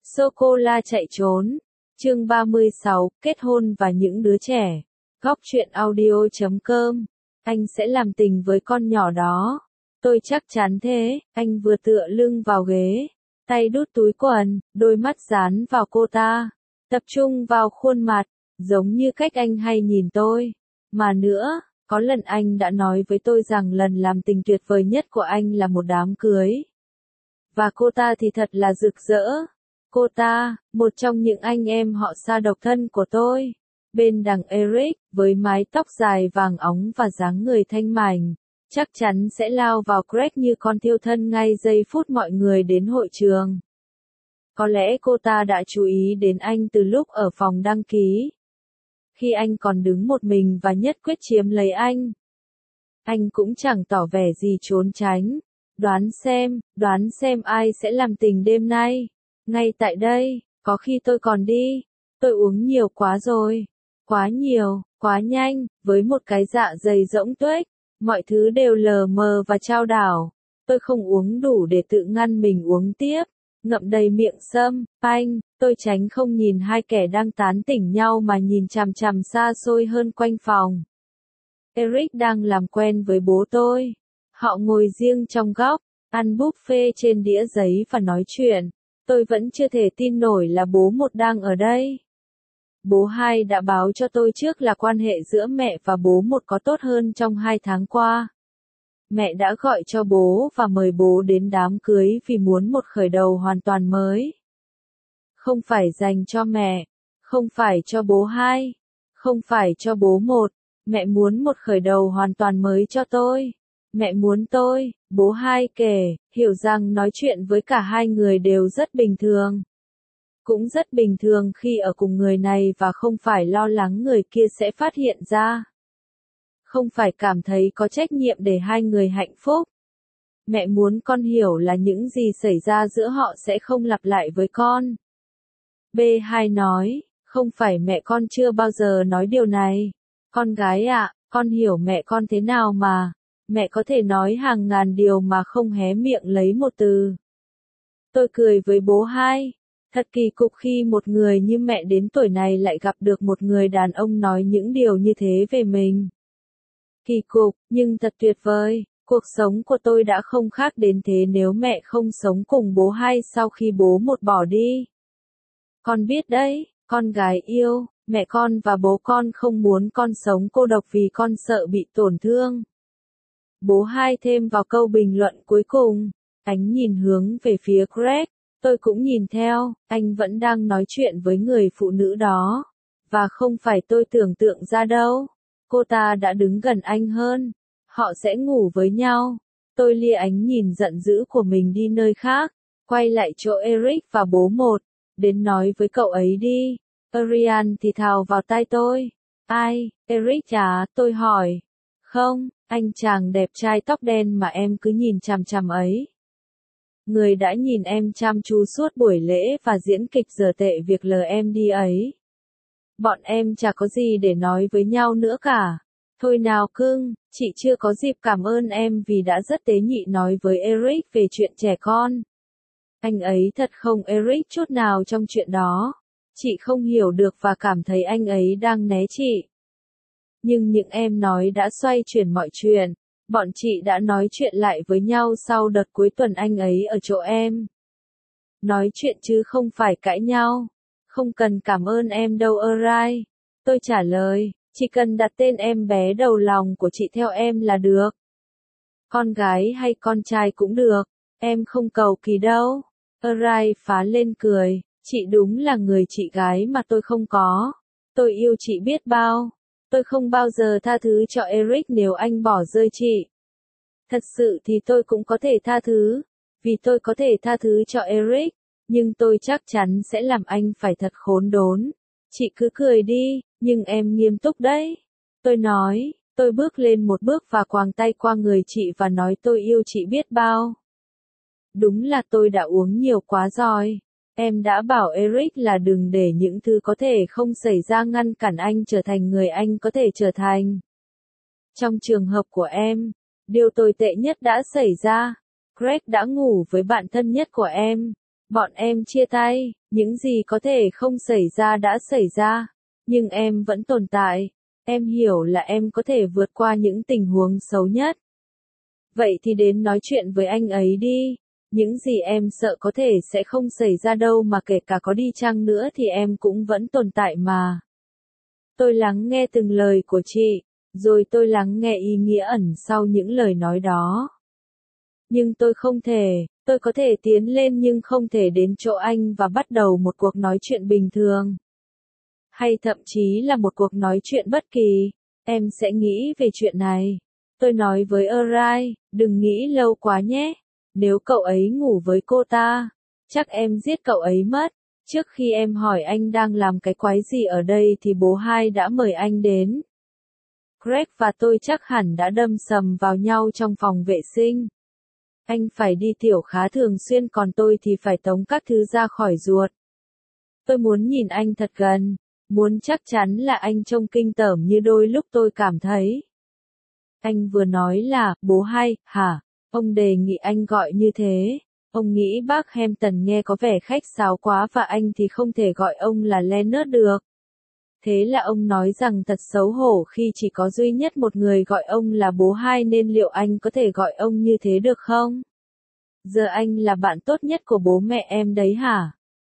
Sô-cô-la chạy trốn. Chương 36, kết hôn và những đứa trẻ. Góc truyện audio.com. Anh sẽ làm tình với con nhỏ đó. Tôi chắc chắn thế. Anh vừa tựa lưng vào ghế, tay đút túi quần, đôi mắt dán vào cô ta, tập trung vào khuôn mặt, giống như cách anh hay nhìn tôi. Mà nữa, có lần anh đã nói với tôi rằng lần làm tình tuyệt vời nhất của anh là một đám cưới. Và cô ta thì thật là rực rỡ. Cô ta, một trong những anh em họ xa độc thân của tôi. Bên đằng Eric, với mái tóc dài vàng óng và dáng người thanh mảnh, chắc chắn sẽ lao vào Greg như con thiêu thân ngay giây phút mọi người đến hội trường. Có lẽ cô ta đã chú ý đến anh từ lúc ở phòng đăng ký, khi anh còn đứng một mình và nhất quyết chiếm lấy anh. Anh cũng chẳng tỏ vẻ gì trốn tránh. Đoán xem ai sẽ làm tình đêm nay. Ngay tại đây, có khi tôi còn đi. Tôi uống nhiều quá rồi. Quá nhiều, quá nhanh, với một cái dạ dày rỗng tuếch. Mọi thứ đều lờ mờ và chao đảo. Tôi không uống đủ để tự ngăn mình uống tiếp. Ngậm đầy miệng sâm, panh, tôi tránh không nhìn hai kẻ đang tán tỉnh nhau mà nhìn chằm chằm xa xôi hơn quanh phòng. Eric đang làm quen với bố tôi. Họ ngồi riêng trong góc, ăn buffet trên đĩa giấy và nói chuyện. Tôi vẫn chưa thể tin nổi là bố một đang ở đây. Bố hai đã báo cho tôi trước là quan hệ giữa mẹ và bố một có tốt hơn trong 2 tháng qua. Mẹ đã gọi cho bố và mời bố đến đám cưới vì muốn một khởi đầu hoàn toàn mới. Không phải dành cho mẹ, không phải cho bố hai, không phải cho bố một. Mẹ muốn một khởi đầu hoàn toàn mới cho tôi. Mẹ muốn tôi, bố hai kể, hiểu rằng nói chuyện với cả hai người đều rất bình thường. Cũng rất bình thường khi ở cùng người này và không phải lo lắng người kia sẽ phát hiện ra. Không phải cảm thấy có trách nhiệm để hai người hạnh phúc. Mẹ muốn con hiểu là những gì xảy ra giữa họ sẽ không lặp lại với con. B2 nói, không phải mẹ con chưa bao giờ nói điều này. Con gái ạ, con hiểu mẹ con thế nào mà. Mẹ có thể nói hàng ngàn điều mà không hé miệng lấy một từ. Tôi cười với bố hai. Thật kỳ cục khi một người như mẹ đến tuổi này lại gặp được một người đàn ông nói những điều như thế về mình. Kỳ cục, nhưng thật tuyệt vời. Cuộc sống của tôi đã không khác đến thế nếu mẹ không sống cùng bố hai sau khi bố một bỏ đi. Con biết đấy, con gái yêu, mẹ con và bố con không muốn con sống cô độc vì con sợ bị tổn thương. Bố hai thêm vào câu bình luận cuối cùng. Ánh nhìn hướng về phía Greg. Tôi cũng nhìn theo, anh vẫn đang nói chuyện với người phụ nữ đó. Và không phải tôi tưởng tượng ra đâu. Cô ta đã đứng gần anh hơn. Họ sẽ ngủ với nhau. Tôi lia ánh nhìn giận dữ của mình đi nơi khác. Quay lại chỗ Eric và bố một. Đến nói với cậu ấy đi. Ariane thì thào vào tai tôi. Ai, Eric à, tôi hỏi. Không, anh chàng đẹp trai tóc đen mà em cứ nhìn chằm chằm ấy. Người đã nhìn em chăm chú suốt buổi lễ và diễn kịch giờ tệ việc lờ em đi ấy. Bọn em chả có gì để nói với nhau nữa cả. Thôi nào cưng, chị chưa có dịp cảm ơn em vì đã rất tế nhị nói với Eric về chuyện trẻ con. Anh ấy thật không Eric chút nào trong chuyện đó. Chị không hiểu được và cảm thấy anh ấy đang né chị. Nhưng những em nói đã xoay chuyển mọi chuyện. Bọn chị đã nói chuyện lại với nhau sau đợt cuối tuần anh ấy ở chỗ em. Nói chuyện chứ không phải cãi nhau. Không cần cảm ơn em đâu Arai. Tôi trả lời, chỉ cần đặt tên em bé đầu lòng của chị theo em là được. Con gái hay con trai cũng được, em không cầu kỳ đâu. Arai phá lên cười, chị đúng là người chị gái mà tôi không có. Tôi yêu chị biết bao. Tôi không bao giờ tha thứ cho Eric nếu anh bỏ rơi chị. Thật sự thì tôi cũng có thể tha thứ, vì tôi có thể tha thứ cho Eric, nhưng tôi chắc chắn sẽ làm anh phải thật khốn đốn. Chị cứ cười đi, nhưng em nghiêm túc đấy. Tôi nói, tôi bước lên một bước và quàng tay qua người chị và nói tôi yêu chị biết bao. Đúng là tôi đã uống nhiều quá rồi. Em đã bảo Eric là đừng để những thứ có thể không xảy ra ngăn cản anh trở thành người anh có thể trở thành. Trong trường hợp của em, điều tồi tệ nhất đã xảy ra. Greg đã ngủ với bạn thân nhất của em. Bọn em chia tay, Những gì có thể không xảy ra đã xảy ra, nhưng em vẫn tồn tại. Em hiểu là em có thể vượt qua những tình huống xấu nhất. Vậy thì đến nói chuyện với anh ấy đi. Những gì em sợ có thể sẽ không xảy ra đâu, mà kể cả có đi chăng nữa thì em cũng vẫn tồn tại mà. Tôi lắng nghe từng lời của chị, rồi tôi lắng nghe ý nghĩa ẩn sau những lời nói đó. Nhưng tôi không thể, tôi có thể tiến lên nhưng không thể đến chỗ anh và bắt đầu một cuộc nói chuyện bình thường. Hay thậm chí là một cuộc nói chuyện bất kỳ. Em sẽ nghĩ về chuyện này. Tôi nói với Arai, đừng nghĩ lâu quá nhé. Nếu cậu ấy ngủ với cô ta, chắc em giết cậu ấy mất. Trước khi em hỏi anh đang làm cái quái gì ở đây thì bố hai đã mời anh đến. Greg và tôi chắc hẳn đã đâm sầm vào nhau trong phòng vệ sinh. Anh phải đi tiểu khá thường xuyên, còn tôi thì phải tống các thứ ra khỏi ruột. Tôi muốn nhìn anh thật gần, muốn chắc chắn là anh trông kinh tởm như đôi lúc tôi cảm thấy. Anh vừa nói là, bố hai, hả? Ông đề nghị anh gọi như thế. Ông nghĩ bác Hampton nghe có vẻ khách sáo quá và anh thì không thể gọi ông là Leonard được. Thế là ông nói rằng thật xấu hổ khi chỉ có duy nhất một người gọi ông là bố hai, nên liệu anh có thể gọi ông như thế được không? Giờ anh là bạn tốt nhất của bố mẹ em đấy hả?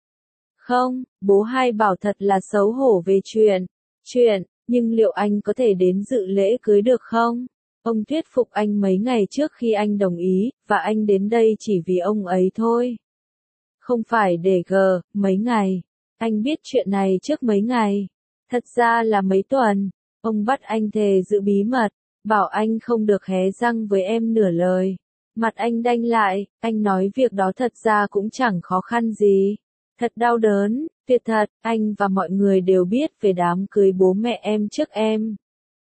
Không, bố hai bảo thật là xấu hổ về chuyện, nhưng liệu anh có thể đến dự lễ cưới được không? Ông thuyết phục anh mấy ngày trước khi anh đồng ý, và anh đến đây chỉ vì ông ấy thôi. Không phải để mấy ngày. Anh biết chuyện này trước mấy ngày. Thật ra là mấy tuần. Ông bắt anh thề giữ bí mật, bảo anh không được hé răng với em nửa lời. Mặt anh đanh lại, anh nói việc đó thật ra cũng chẳng khó khăn gì. Thật đau đớn, tuyệt thật, anh và mọi người đều biết về đám cưới bố mẹ em trước em.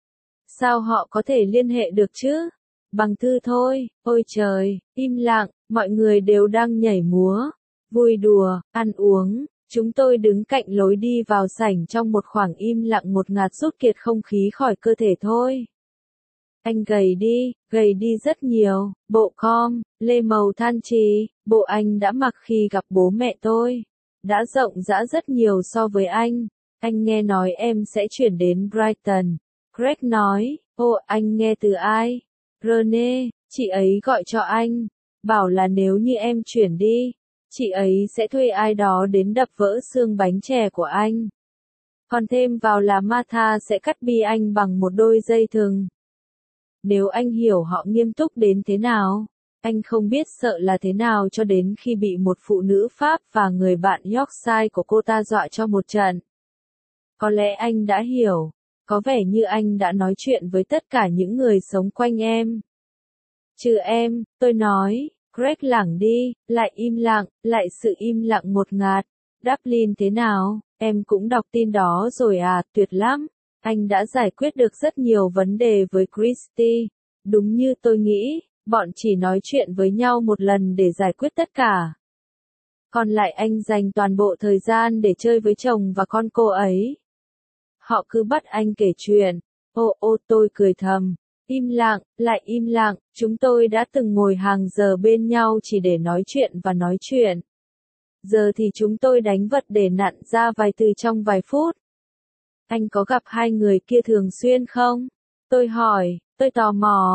Sao họ có thể liên hệ được chứ? Bằng thư thôi, ôi trời, im lặng, mọi người đều đang nhảy múa, vui đùa, ăn uống. Chúng tôi đứng cạnh lối đi vào sảnh trong một khoảng im lặng ngột ngạt, rút kiệt không khí khỏi cơ thể thôi. Anh gầy đi rất nhiều, bộ lê màu than trì, bộ anh đã mặc khi gặp bố mẹ tôi. Đã rộng rã rất nhiều so với anh. Anh nghe nói em sẽ chuyển đến Brighton. Greg nói, anh nghe từ ai? Rene, chị ấy gọi cho anh. Bảo là nếu như em chuyển đi, chị ấy sẽ thuê ai đó đến đập vỡ xương bánh chè của anh. Còn thêm vào là Martha sẽ cắt bi anh bằng một đôi dây thừng. Nếu anh hiểu họ nghiêm túc đến thế nào, anh không biết sợ là thế nào cho đến khi bị một phụ nữ Pháp và người bạn Yorkshire của cô ta dọa cho một trận. Có lẽ anh đã hiểu. Có vẻ như anh đã nói chuyện với tất cả những người sống quanh em. Trừ em, tôi nói. Greg lảng đi, lại im lặng, lại sự im lặng ngột ngạt. Dublin thế nào? Em cũng đọc tin đó rồi à, tuyệt lắm. Anh đã giải quyết được rất nhiều vấn đề với Christy. Đúng như tôi nghĩ, bọn chỉ nói chuyện với nhau một lần để giải quyết tất cả. Còn lại anh dành toàn bộ thời gian để chơi với chồng và con cô ấy. Họ cứ bắt anh kể chuyện. Tôi cười thầm. Im lặng, lại im lặng, chúng tôi đã từng ngồi hàng giờ bên nhau chỉ để nói chuyện và nói chuyện. Giờ thì chúng tôi đánh vật để nặn ra vài từ trong vài phút. Anh có gặp hai người kia thường xuyên không? Tôi hỏi, tôi tò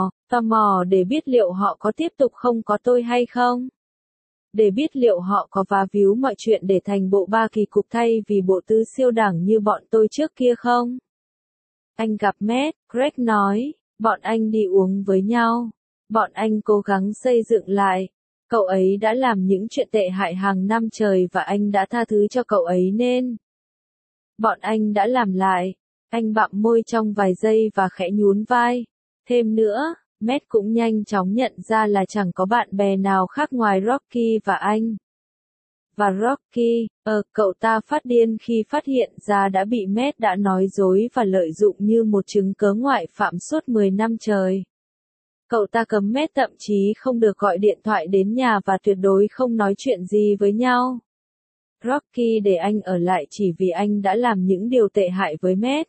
mò để biết liệu họ có tiếp tục không có tôi hay không? Để biết liệu họ có vá víu mọi chuyện để thành bộ ba kỳ cục thay vì bộ tứ siêu đẳng như bọn tôi trước kia không? Anh gặp Matt, Greg nói, bọn anh đi uống với nhau. Bọn anh cố gắng xây dựng lại. Cậu ấy đã làm những chuyện tệ hại hàng năm trời và anh đã tha thứ cho cậu ấy nên. Bọn anh đã làm lại. Anh bặm môi trong vài giây và khẽ nhún vai. Thêm nữa, Matt cũng nhanh chóng nhận ra là chẳng có bạn bè nào khác ngoài Rocky và anh. Và Rocky, cậu ta phát điên khi phát hiện ra đã bị Matt đã nói dối và lợi dụng như một chứng cớ ngoại phạm suốt 10 năm trời. Cậu ta cấm Matt thậm chí không được gọi điện thoại đến nhà và tuyệt đối không nói chuyện gì với nhau. Rocky để anh ở lại chỉ vì anh đã làm những điều tệ hại với Matt.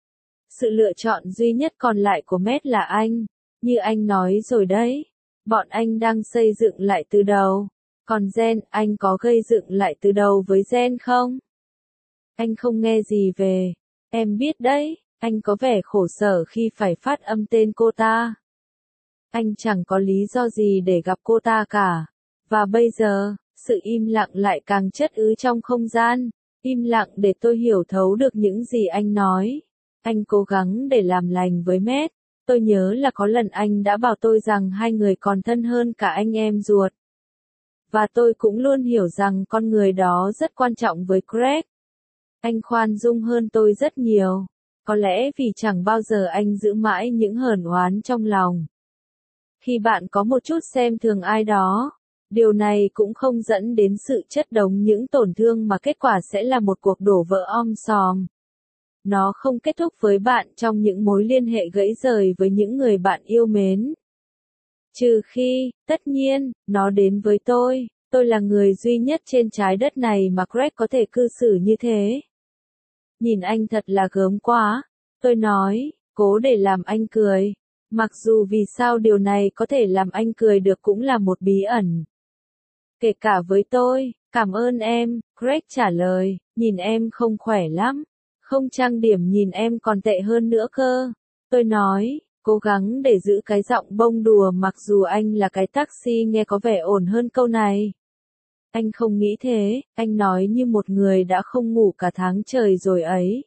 Sự lựa chọn duy nhất còn lại của Matt là anh. Như anh nói rồi đấy, bọn anh đang xây dựng lại từ đầu. Còn Jen, anh có gây dựng lại từ đầu với Jen không? Anh không nghe gì về. Em biết đấy, anh có vẻ khổ sở khi phải phát âm tên cô ta. Anh chẳng có lý do gì để gặp cô ta cả. Và bây giờ, sự im lặng lại càng chất ứ trong không gian. Im lặng để tôi hiểu thấu được những gì anh nói. Anh cố gắng để làm lành với Matt. Tôi nhớ là có lần anh đã bảo tôi rằng hai người còn thân hơn cả anh em ruột. Và tôi cũng luôn hiểu rằng con người đó rất quan trọng với Greg. Anh khoan dung hơn tôi rất nhiều. Có lẽ vì chẳng bao giờ anh giữ mãi những hờn oán trong lòng. Khi bạn có một chút xem thường ai đó, điều này cũng không dẫn đến sự chất đống những tổn thương mà kết quả sẽ là một cuộc đổ vỡ om sòm. Nó không kết thúc với bạn trong những mối liên hệ gãy rời với những người bạn yêu mến. Trừ khi, tất nhiên, nó đến với tôi. Tôi là người duy nhất trên trái đất này mà Greg có thể cư xử như thế. Nhìn anh thật là gớm quá. Tôi nói, cố để làm anh cười. Mặc dù vì sao điều này có thể làm anh cười được cũng là một bí ẩn. Kể cả với tôi, cảm ơn em, Greg trả lời, nhìn em không khỏe lắm. Không trang điểm nhìn em còn tệ hơn nữa cơ. Tôi nói, cố gắng để giữ cái giọng bông đùa mặc dù anh là cái taxi nghe có vẻ ổn hơn câu này. Anh không nghĩ thế, anh nói như một người đã không ngủ cả tháng trời rồi ấy.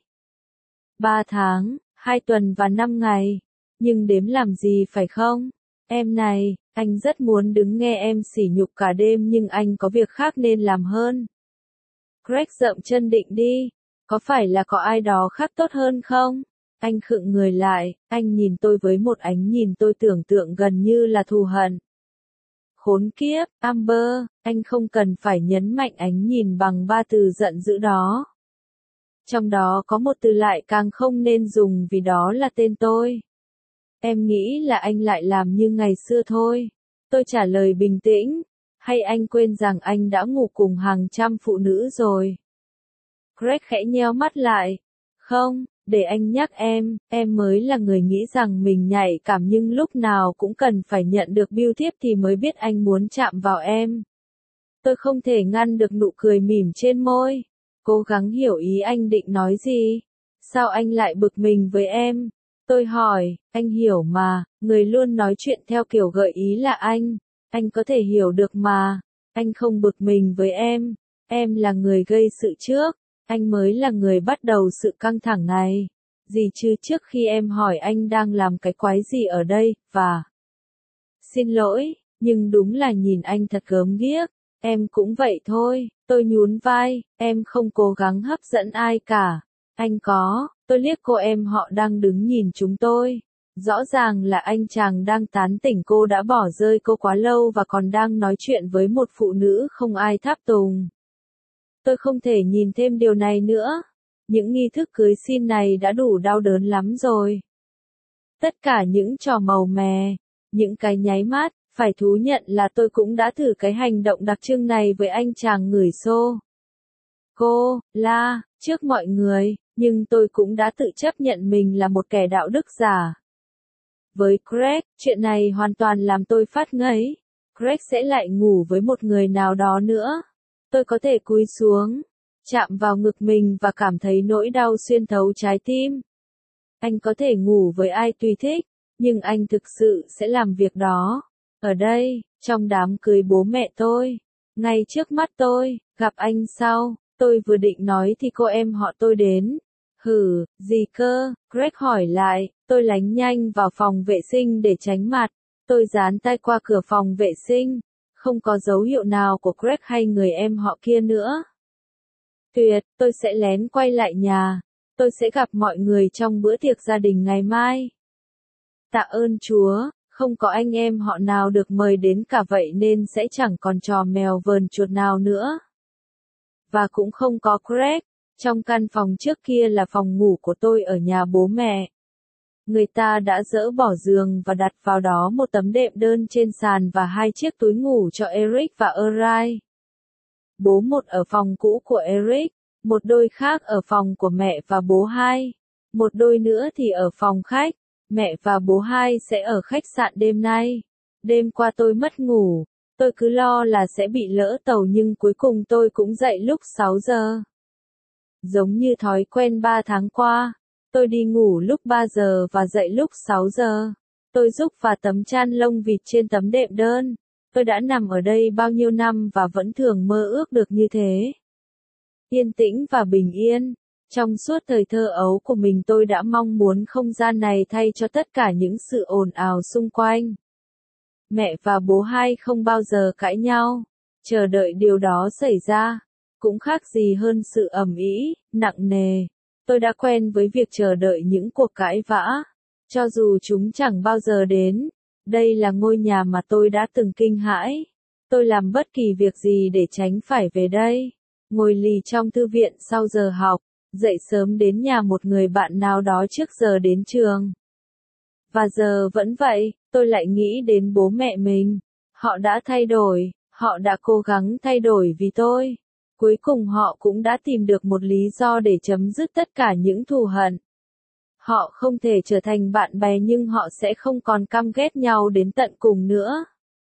3 tháng, 2 tuần và 5 ngày. Nhưng đếm làm gì phải không? Em này, anh rất muốn đứng nghe em sỉ nhục cả đêm nhưng anh có việc khác nên làm hơn. Greg dậm chân định đi. Có phải là có ai đó khác tốt hơn không? Anh khựng người lại, anh nhìn tôi với một ánh nhìn tôi tưởng tượng gần như là thù hận. Khốn kiếp, Amber, anh không cần phải nhấn mạnh ánh nhìn bằng 3 từ giận dữ đó. Trong đó có một từ lại càng không nên dùng vì đó là tên tôi. Em nghĩ là anh lại làm như ngày xưa thôi. Tôi trả lời bình tĩnh. Hay anh quên rằng anh đã ngủ cùng hàng trăm phụ nữ rồi? Greg khẽ nheo mắt lại. Không, để anh nhắc em mới là người nghĩ rằng mình nhạy cảm nhưng lúc nào cũng cần phải nhận được bưu thiếp thì mới biết anh muốn chạm vào em. Tôi không thể ngăn được nụ cười mỉm trên môi. Cố gắng hiểu ý anh định nói gì. Sao anh lại bực mình với em? Tôi hỏi, anh hiểu mà, người luôn nói chuyện theo kiểu gợi ý là anh. Anh có thể hiểu được mà. Anh không bực mình với em là người gây sự trước. Anh mới là người bắt đầu sự căng thẳng này. Gì chứ trước khi em hỏi anh đang làm cái quái gì ở đây, và... Xin lỗi, nhưng đúng là nhìn anh thật gớm ghiếc. Em cũng vậy thôi, tôi nhún vai, em không cố gắng hấp dẫn ai cả. Anh có, tôi liếc cô em họ đang đứng nhìn chúng tôi. Rõ ràng là anh chàng đang tán tỉnh cô đã bỏ rơi cô quá lâu và còn đang nói chuyện với một phụ nữ không ai tháp tùng. Tôi không thể nhìn thêm điều này nữa. Những nghi thức cưới xin này đã đủ đau đớn lắm rồi. Tất cả những trò màu mè, những cái nháy mắt, phải thú nhận là tôi cũng đã thử cái hành động đặc trưng này với anh chàng ngửi xô. Cô, la, trước mọi người, nhưng tôi cũng đã tự chấp nhận mình là một kẻ đạo đức giả. Với Greg, chuyện này hoàn toàn làm tôi phát ngấy. Greg sẽ lại ngủ với một người nào đó nữa. Tôi có thể cúi xuống, chạm vào ngực mình và cảm thấy nỗi đau xuyên thấu trái tim. Anh có thể ngủ với ai tùy thích, nhưng anh thực sự sẽ làm việc đó. Ở đây, trong đám cưới bố mẹ tôi, ngay trước mắt tôi, gặp anh sau, tôi vừa định nói thì cô em họ tôi đến. Hử, gì cơ? Greg hỏi lại, tôi lánh nhanh vào phòng vệ sinh để tránh mặt. Tôi dán tay qua cửa phòng vệ sinh. Không có dấu hiệu nào của Greg hay người em họ kia nữa. Tuyệt, tôi sẽ lén quay lại nhà. Tôi sẽ gặp mọi người trong bữa tiệc gia đình ngày mai. Tạ ơn Chúa, không có anh em họ nào được mời đến cả vậy nên sẽ chẳng còn trò mèo vờn chuột nào nữa. Và cũng không có Greg. Trong căn phòng trước kia là phòng ngủ của tôi ở nhà bố mẹ. Người ta đã dỡ bỏ giường và đặt vào đó một tấm đệm đơn trên sàn và 2 chiếc túi ngủ cho Eric và Erin. Bố một ở phòng cũ của Eric, một đôi khác ở phòng của mẹ và bố hai. Một đôi nữa thì ở phòng khách. Mẹ và bố hai sẽ ở khách sạn đêm nay. Đêm qua tôi mất ngủ. Tôi cứ lo là sẽ bị lỡ tàu nhưng cuối cùng tôi cũng dậy lúc 6 giờ. Giống như thói quen 3 tháng qua, tôi đi ngủ lúc 3 giờ và dậy lúc 6 giờ. Tôi giúp và tấm chăn lông vịt trên tấm đệm đơn. Tôi đã nằm ở đây bao nhiêu năm và vẫn thường mơ ước được như thế. Yên tĩnh và bình yên. Trong suốt thời thơ ấu của mình tôi đã mong muốn không gian này thay cho tất cả những sự ồn ào xung quanh. Mẹ và bố hai không bao giờ cãi nhau. Chờ đợi điều đó xảy ra. Cũng khác gì hơn sự ầm ĩ, nặng nề. Tôi đã quen với việc chờ đợi những cuộc cãi vã. Cho dù chúng chẳng bao giờ đến. Đây là ngôi nhà mà tôi đã từng kinh hãi. Tôi làm bất kỳ việc gì để tránh phải về đây. Ngồi lì trong thư viện sau giờ học. Dậy sớm đến nhà một người bạn nào đó trước giờ đến trường. Và giờ vẫn vậy, tôi lại nghĩ đến bố mẹ mình. Họ đã thay đổi, họ đã cố gắng thay đổi vì tôi. Cuối cùng họ cũng đã tìm được một lý do để chấm dứt tất cả những thù hận. Họ không thể trở thành bạn bè nhưng họ sẽ không còn căm ghét nhau đến tận cùng nữa.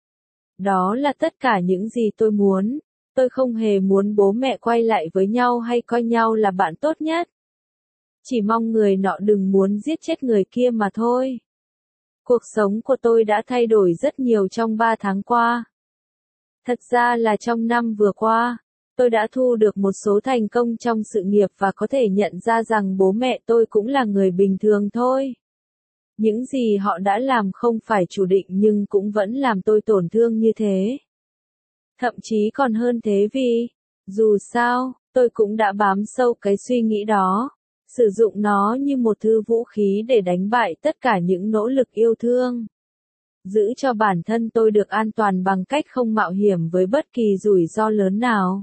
Đó là tất cả những gì tôi muốn. Tôi không hề muốn bố mẹ quay lại với nhau hay coi nhau là bạn tốt nhất. Chỉ mong người nọ đừng muốn giết chết người kia mà thôi. Cuộc sống của tôi đã thay đổi rất nhiều trong 3 tháng qua. Thật ra là trong năm vừa qua, tôi đã thu được một số thành công trong sự nghiệp và có thể nhận ra rằng bố mẹ tôi cũng là người bình thường thôi. Những gì họ đã làm không phải chủ định nhưng cũng vẫn làm tôi tổn thương như thế. Thậm chí còn hơn thế vì, dù sao, tôi cũng đã bám sâu cái suy nghĩ đó, sử dụng nó như một thứ vũ khí để đánh bại tất cả những nỗ lực yêu thương. Giữ cho bản thân tôi được an toàn bằng cách không mạo hiểm với bất kỳ rủi ro lớn nào.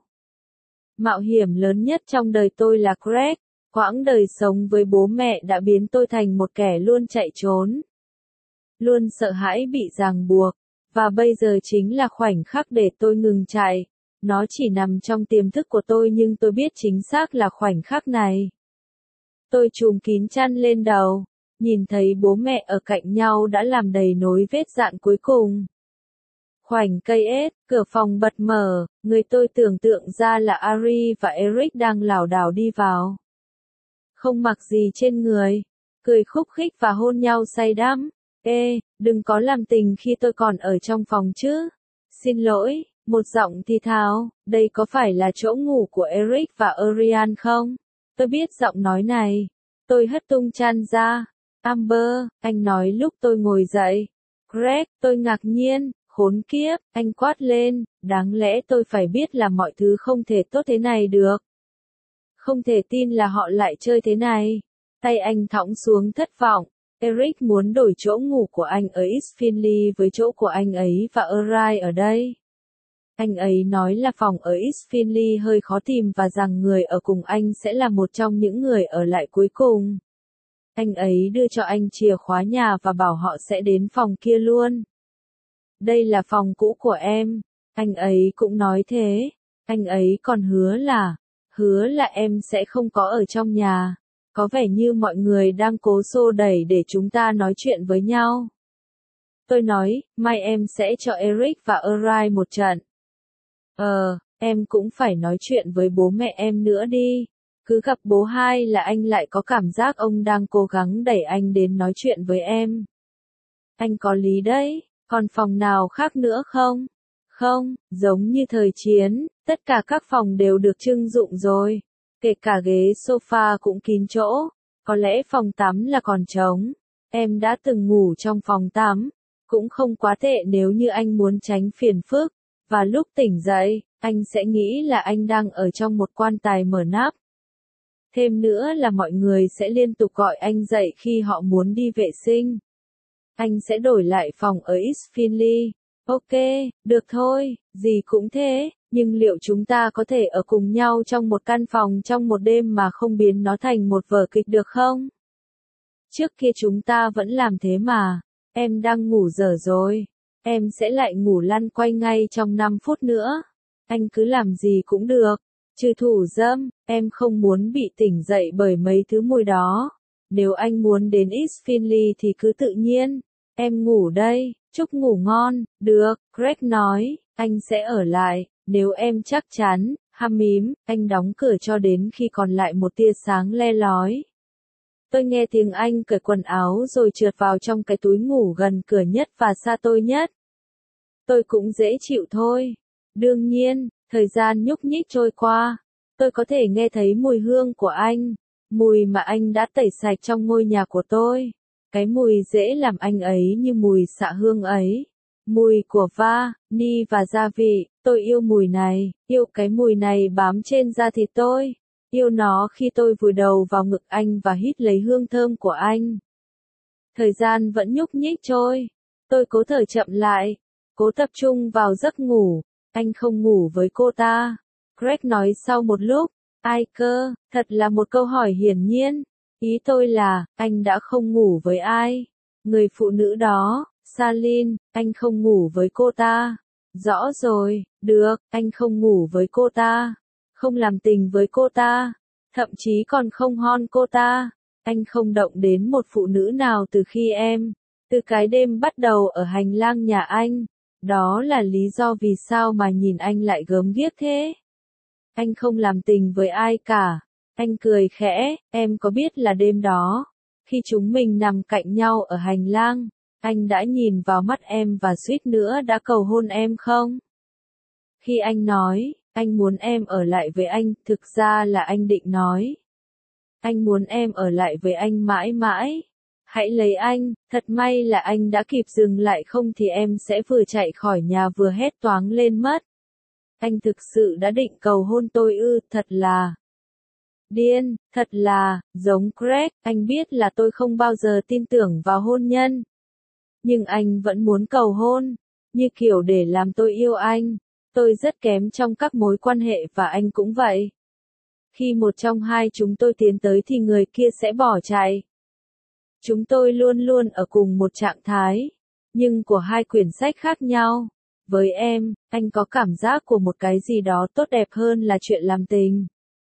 Mạo hiểm lớn nhất trong đời tôi là Greg, quãng đời sống với bố mẹ đã biến tôi thành một kẻ luôn chạy trốn. Luôn sợ hãi bị ràng buộc. Và bây giờ chính là khoảnh khắc để tôi ngừng chạy. Nó chỉ nằm trong tiềm thức của tôi nhưng tôi biết chính xác là khoảnh khắc này. Tôi trùm kín chăn lên đầu. Nhìn thấy bố mẹ ở cạnh nhau đã làm đầy nối vết dạn cuối cùng. Khoảnh cây ết, cửa phòng bật mở, người tôi tưởng tượng ra là Ari và Eric đang lảo đảo đi vào. Không mặc gì trên người, cười khúc khích và hôn nhau say đắm. Ê, đừng có làm tình khi tôi còn ở trong phòng chứ. Xin lỗi, một giọng thì thào, đây có phải là chỗ ngủ của Eric và Ariane không? Tôi biết giọng nói này. Tôi hất tung chăn ra. Amber, anh nói lúc tôi ngồi dậy. Greg, tôi ngạc nhiên, khốn kiếp, anh quát lên, đáng lẽ tôi phải biết là mọi thứ không thể tốt thế này được. Không thể tin là họ lại chơi thế này. Tay anh thõng xuống thất vọng. Eric muốn đổi chỗ ngủ của anh ở East Finley với chỗ của anh ấy và Arai ở đây. Anh ấy nói là phòng ở East Finley hơi khó tìm và rằng người ở cùng anh sẽ là một trong những người ở lại cuối cùng. Anh ấy đưa cho anh chìa khóa nhà và bảo họ sẽ đến phòng kia luôn. Đây là phòng cũ của em. Anh ấy cũng nói thế. Anh ấy còn hứa là em sẽ không có ở trong nhà. Có vẻ như mọi người đang cố xô đẩy để chúng ta nói chuyện với nhau. Tôi nói, mai em sẽ cho Eric và Arai một trận. Em cũng phải nói chuyện với bố mẹ em nữa đi. Cứ gặp bố hai là anh lại có cảm giác ông đang cố gắng đẩy anh đến nói chuyện với em. Anh có lý đấy, còn phòng nào khác nữa không? Không, giống như thời chiến, tất cả các phòng đều được trưng dụng rồi. Kể cả ghế sofa cũng kín chỗ. Có lẽ phòng tắm là còn trống. Em đã từng ngủ trong phòng tắm. Cũng không quá tệ nếu như anh muốn tránh phiền phức. Và lúc tỉnh dậy, anh sẽ nghĩ là anh đang ở trong một quan tài mở nắp. Thêm nữa là mọi người sẽ liên tục gọi anh dậy khi họ muốn đi vệ sinh. Anh sẽ đổi lại phòng ở East Finley. Ok, được thôi, gì cũng thế, nhưng liệu chúng ta có thể ở cùng nhau trong một căn phòng trong một đêm mà không biến nó thành một vở kịch được không? Trước kia chúng ta vẫn làm thế mà. Em đang ngủ dở rồi. Em sẽ lại ngủ lăn quay ngay trong 5 phút nữa. Anh cứ làm gì cũng được. Trừ thủ dâm, em không muốn bị tỉnh dậy bởi mấy thứ mùi đó. Nếu anh muốn đến East Finley thì cứ tự nhiên. Em ngủ đây, chúc ngủ ngon. Được, Greg nói. anh sẽ ở lại, nếu em chắc chắn, hăm mím, anh đóng cửa cho đến khi còn lại một tia sáng le lói. Tôi nghe tiếng anh cởi quần áo rồi trượt vào trong cái túi ngủ gần cửa nhất và xa tôi nhất. Tôi cũng dễ chịu thôi. Đương nhiên, thời gian nhúc nhích trôi qua. Tôi có thể nghe thấy mùi hương của anh. Mùi mà anh đã tẩy sạch trong ngôi nhà của tôi. Cái mùi dễ làm anh ấy như mùi xạ hương ấy. Mùi của ni và gia vị. Tôi yêu mùi này. Yêu cái mùi này bám trên da thịt tôi. Yêu nó khi tôi vùi đầu vào ngực anh và hít lấy hương thơm của anh. Thời gian vẫn nhúc nhích trôi. Tôi cố thở chậm lại. Cố tập trung vào giấc ngủ. Anh không ngủ với cô ta. Greg nói sau một lúc. Ai cơ, thật là một câu hỏi hiển nhiên. Ý tôi là, anh đã không ngủ với ai. Người phụ nữ đó, Salin, anh không ngủ với cô ta. Rõ rồi, được, anh không ngủ với cô ta. Không làm tình với cô ta. Thậm chí còn không hôn cô ta. Anh không động đến một phụ nữ nào từ khi từ cái đêm bắt đầu ở hành lang nhà anh. Đó là lý do vì sao mà nhìn anh lại gớm ghiếc thế. Anh không làm tình với ai cả. Anh cười khẽ, em có biết là đêm đó, khi chúng mình nằm cạnh nhau ở hành lang, anh đã nhìn vào mắt em và suýt nữa đã cầu hôn em không? Khi anh nói, anh muốn em ở lại với anh, thực ra là anh định nói. Anh muốn em ở lại với anh mãi mãi. Hãy lấy anh, thật may là anh đã kịp dừng lại không thì em sẽ vừa chạy khỏi nhà vừa hét toáng lên mất. Anh thực sự đã định cầu hôn tôi ư, thật là điên, thật là, giống Greg, anh biết là tôi không bao giờ tin tưởng vào hôn nhân. Nhưng anh vẫn muốn cầu hôn, như kiểu để làm tôi yêu anh. Tôi rất kém trong các mối quan hệ và anh cũng vậy. Khi một trong hai chúng tôi tiến tới thì người kia sẽ bỏ chạy. Chúng tôi luôn luôn ở cùng một trạng thái, nhưng của hai quyển sách khác nhau. Với em, anh có cảm giác của một cái gì đó tốt đẹp hơn là chuyện làm tình.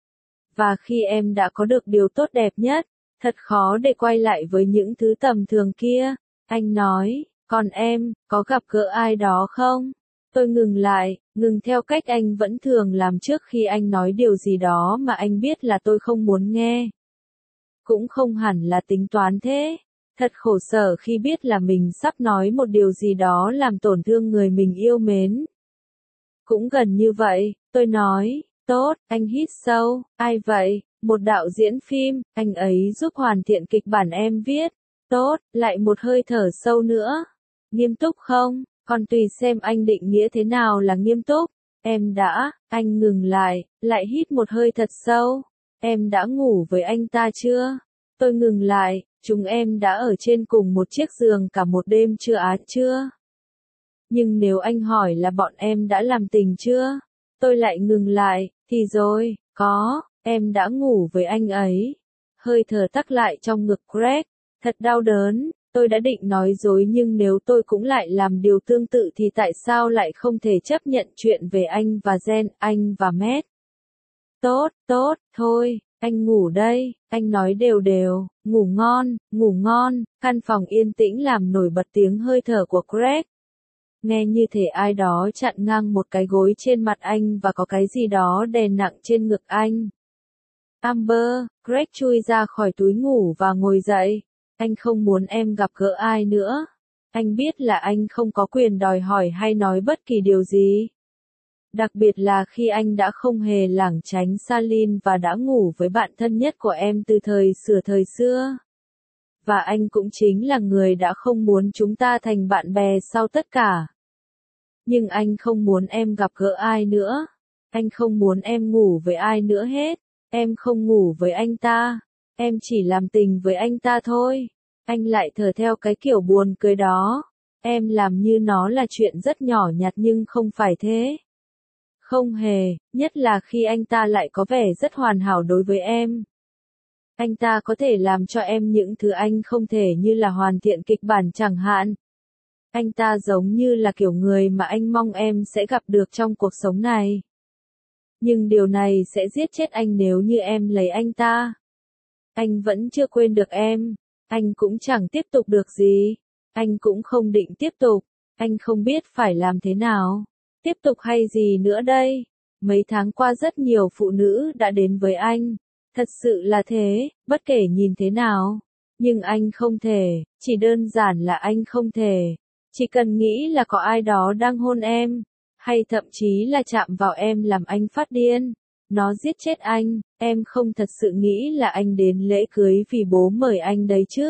Và khi em đã có được điều tốt đẹp nhất, thật khó để quay lại với những thứ tầm thường kia. Anh nói, còn em, có gặp gỡ ai đó không? Tôi ngừng lại, ngừng theo cách anh vẫn thường làm trước khi anh nói điều gì đó mà anh biết là tôi không muốn nghe. Cũng không hẳn là tính toán thế. Thật khổ sở khi biết là mình sắp nói một điều gì đó làm tổn thương người mình yêu mến. Cũng gần như vậy, tôi nói, tốt, anh hít sâu, ai vậy, một đạo diễn phim, anh ấy giúp hoàn thiện kịch bản em viết. Tốt, lại một hơi thở sâu nữa. Nghiêm túc không? Còn tùy xem anh định nghĩa thế nào là nghiêm túc. Anh ngừng lại hít một hơi thật sâu. Em đã ngủ với anh ta chưa? Tôi ngừng lại, chúng em đã ở trên cùng một chiếc giường cả một đêm chưa? Nhưng nếu anh hỏi là bọn em đã làm tình chưa? Tôi lại ngừng lại, thì rồi, em đã ngủ với anh ấy. Hơi thở tắc lại trong ngực Greg, thật đau đớn. Tôi đã định nói dối nhưng nếu tôi cũng lại làm điều tương tự thì tại sao lại không thể chấp nhận chuyện về anh và Jen, anh và Matt? Tốt, thôi, anh ngủ đây, anh nói đều đều, ngủ ngon, căn phòng yên tĩnh làm nổi bật tiếng hơi thở của Greg. Nghe như thể ai đó chặn ngang một cái gối trên mặt anh và có cái gì đó đè nặng trên ngực anh. Amber, Greg chui ra khỏi túi ngủ và ngồi dậy. Anh không muốn em gặp gỡ ai nữa. Anh biết là anh không có quyền đòi hỏi hay nói bất kỳ điều gì. Đặc biệt là khi anh đã không hề lảng tránh Salin và đã ngủ với bạn thân nhất của em từ thời xưa. Và anh cũng chính là người đã không muốn chúng ta thành bạn bè sau tất cả. Nhưng anh không muốn em gặp gỡ ai nữa. Anh không muốn em ngủ với ai nữa hết. Em không ngủ với anh ta. Em chỉ làm tình với anh ta thôi. Anh lại thở theo cái kiểu buồn cười đó. Em làm như nó là chuyện rất nhỏ nhặt nhưng không phải thế. Không hề, nhất là khi anh ta lại có vẻ rất hoàn hảo đối với em. Anh ta có thể làm cho em những thứ anh không thể như là hoàn thiện kịch bản chẳng hạn. Anh ta giống như là kiểu người mà anh mong em sẽ gặp được trong cuộc sống này. Nhưng điều này sẽ giết chết anh nếu như em lấy anh ta. Anh vẫn chưa quên được em. Anh cũng chẳng tiếp tục được gì. Anh cũng không định tiếp tục. Anh không biết phải làm thế nào. Tiếp tục hay gì nữa đây? Mấy tháng qua rất nhiều phụ nữ đã đến với anh. Thật sự là thế, bất kể nhìn thế nào. Nhưng anh không thể, chỉ đơn giản là anh không thể. Chỉ cần nghĩ là có ai đó đang hôn em, hay thậm chí là chạm vào em làm anh phát điên. Nó giết chết anh, em không thật sự nghĩ là anh đến lễ cưới vì bố mời anh đấy chứ.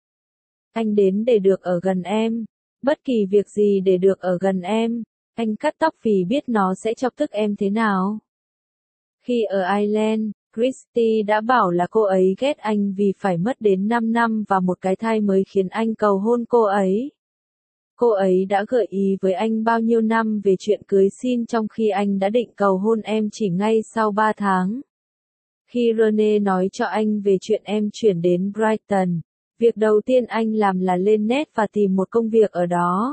Anh đến để được ở gần em. Bất kỳ việc gì để được ở gần em. Anh cắt tóc vì biết nó sẽ chọc tức em thế nào. Khi ở Ireland, Christy đã bảo là cô ấy ghét anh vì phải mất đến 5 năm và một cái thai mới khiến anh cầu hôn cô ấy. Cô ấy đã gợi ý với anh bao nhiêu năm về chuyện cưới xin trong khi anh đã định cầu hôn em chỉ ngay sau 3 tháng. Khi Rene nói cho anh về chuyện em chuyển đến Brighton, việc đầu tiên anh làm là lên net và tìm một công việc ở đó.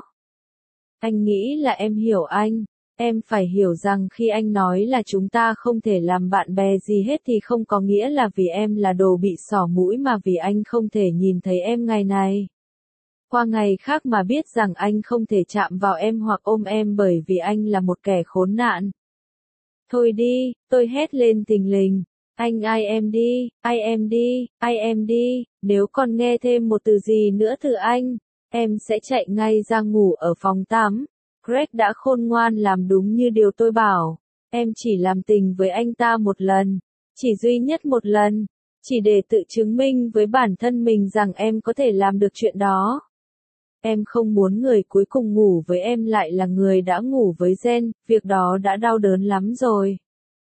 Anh nghĩ là em hiểu anh. Em phải hiểu rằng khi anh nói là chúng ta không thể làm bạn bè gì hết thì không có nghĩa là vì em là đồ bị xỏ mũi mà vì anh không thể nhìn thấy em ngày này qua ngày khác mà biết rằng anh không thể chạm vào em hoặc ôm em bởi vì anh là một kẻ khốn nạn. Thôi đi, tôi hét lên thình lình. Anh ai em đi, ai em đi, ai em đi, nếu còn nghe thêm một từ gì nữa từ anh, em sẽ chạy ngay ra ngủ ở phòng tắm. Greg đã khôn ngoan làm đúng như điều tôi bảo. Em chỉ làm tình với anh ta một lần, chỉ duy nhất một lần, chỉ để tự chứng minh với bản thân mình rằng em có thể làm được chuyện đó. Em không muốn người cuối cùng ngủ với em lại là người đã ngủ với Jen, việc đó đã đau đớn lắm rồi.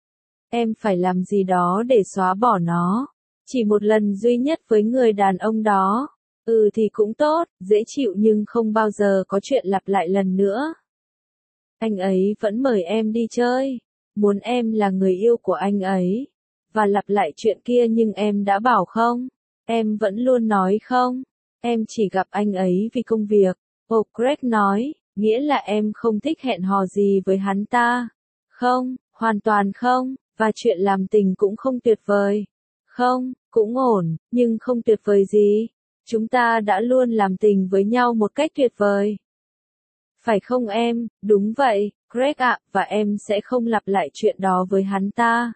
Em phải làm gì đó để xóa bỏ nó. Chỉ một lần duy nhất với người đàn ông đó. Thì cũng tốt, dễ chịu nhưng không bao giờ có chuyện lặp lại lần nữa. Anh ấy vẫn mời em đi chơi. Muốn em là người yêu của anh ấy. Và lặp lại chuyện kia nhưng em đã bảo không. Em vẫn luôn nói không. Em chỉ gặp anh ấy vì công việc. Greg nói, nghĩa là em không thích hẹn hò gì với hắn ta. Không, hoàn toàn không, và chuyện làm tình cũng không tuyệt vời. Không, cũng ổn, nhưng không tuyệt vời gì. Chúng ta đã luôn làm tình với nhau một cách tuyệt vời. Phải không em, đúng vậy, Greg ạ, và em sẽ không lặp lại chuyện đó với hắn ta.